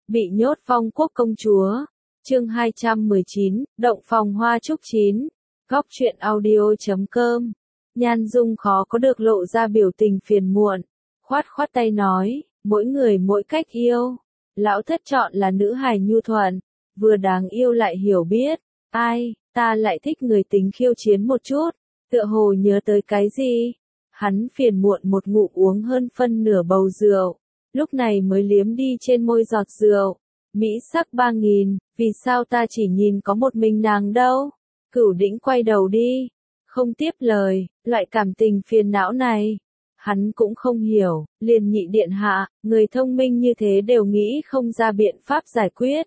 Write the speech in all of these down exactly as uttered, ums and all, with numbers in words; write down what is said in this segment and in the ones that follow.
Bị nhốt Phong Quốc công chúa. Chương hai trăm mười chín, Động phòng hoa trúc chín. Góc truyện audio chấm com. Nhan Dung khó có được lộ ra biểu tình phiền muộn, khoát khoát tay nói, mỗi người mỗi cách yêu. Lão thất chọn là nữ hài nhu thuận, vừa đáng yêu lại hiểu biết. Ai, ta lại thích người tính khiêu chiến một chút, tựa hồ nhớ tới cái gì. Hắn phiền muộn một ngụm uống hơn phân nửa bầu rượu, lúc này mới liếm đi trên môi giọt rượu. Mỹ sắc ba nghìn, vì sao ta chỉ nhìn có một mình nàng đâu? Cửu Đĩnh quay đầu đi, không tiếp lời, loại cảm tình phiền não này. Hắn cũng không hiểu, liền nhị điện hạ, người thông minh như thế đều nghĩ không ra biện pháp giải quyết.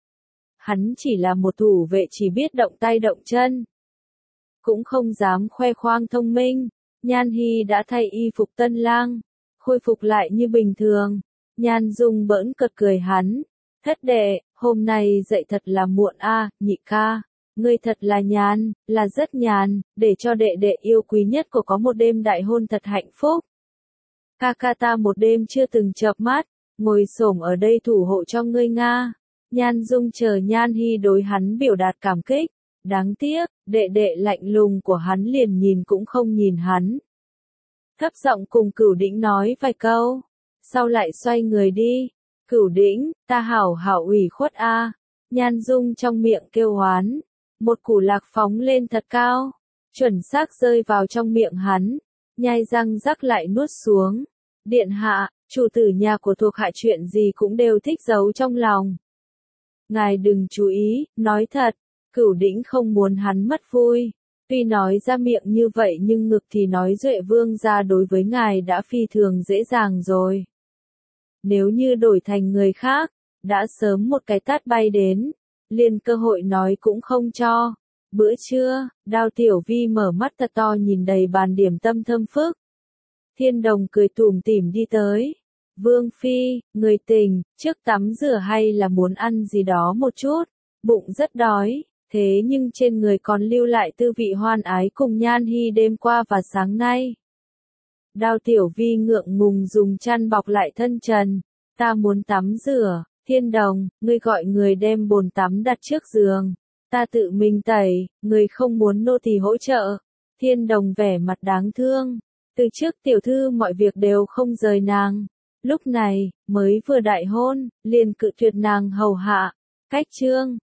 Hắn chỉ là một thủ vệ chỉ biết động tay động chân, cũng không dám khoe khoang thông minh. Nhan Hi đã thay y phục tân lang, khôi phục lại như bình thường. Nhan Dung bỡn cợt cười hắn, thất đệ, hôm nay dậy thật là muộn a, nhị ca. Ngươi thật là nhàn, là rất nhàn, để cho đệ đệ yêu quý nhất của có một đêm đại hôn thật hạnh phúc. Ca ca ta một đêm chưa từng chợp mắt, ngồi xổm ở đây thủ hộ cho ngươi Nga. Nhan Dung chờ Nhan Hi đối hắn biểu đạt cảm kích, đáng tiếc, đệ đệ lạnh lùng của hắn liền nhìn cũng không nhìn hắn. Thấp giọng cùng Cửu Đĩnh nói vài câu, sau lại xoay người đi. Cửu Đĩnh, ta hảo hảo ủy khuất a. Nhan Dung trong miệng kêu oán, một củ lạc phóng lên thật cao, chuẩn xác rơi vào trong miệng hắn, nhai răng rắc lại nuốt xuống. Điện hạ, chủ tử nhà của thuộc hạ chuyện gì cũng đều thích giấu trong lòng. Ngài đừng chú ý, nói thật. Cửu Đĩnh không muốn hắn mất vui, tuy nói ra miệng như vậy nhưng ngực thì nói Duệ Vương gia đối với ngài đã phi thường dễ dàng rồi. Nếu như đổi thành người khác, đã sớm một cái tát bay đến, liền cơ hội nói cũng không cho. Bữa trưa, Đao Tiểu Vi mở mắt thật to nhìn đầy bàn điểm tâm thơm phức. Thiên Đồng cười tủm tỉm đi tới. Vương phi, người tình, trước tắm rửa hay là muốn ăn gì đó một chút, bụng rất đói. Thế nhưng trên người còn lưu lại tư vị hoan ái cùng Nhan Hi đêm qua và sáng nay. Đao Tiểu Vi ngượng ngùng dùng chăn bọc lại thân trần. Ta muốn tắm rửa. Thiên Đồng, ngươi gọi người đem bồn tắm đặt trước giường. Ta tự mình tẩy, người không muốn nô tỳ hỗ trợ. Thiên Đồng vẻ mặt đáng thương. Từ trước tiểu thư mọi việc đều không rời nàng. Lúc này, mới vừa đại hôn, liền cự tuyệt nàng hầu hạ. Cách chương.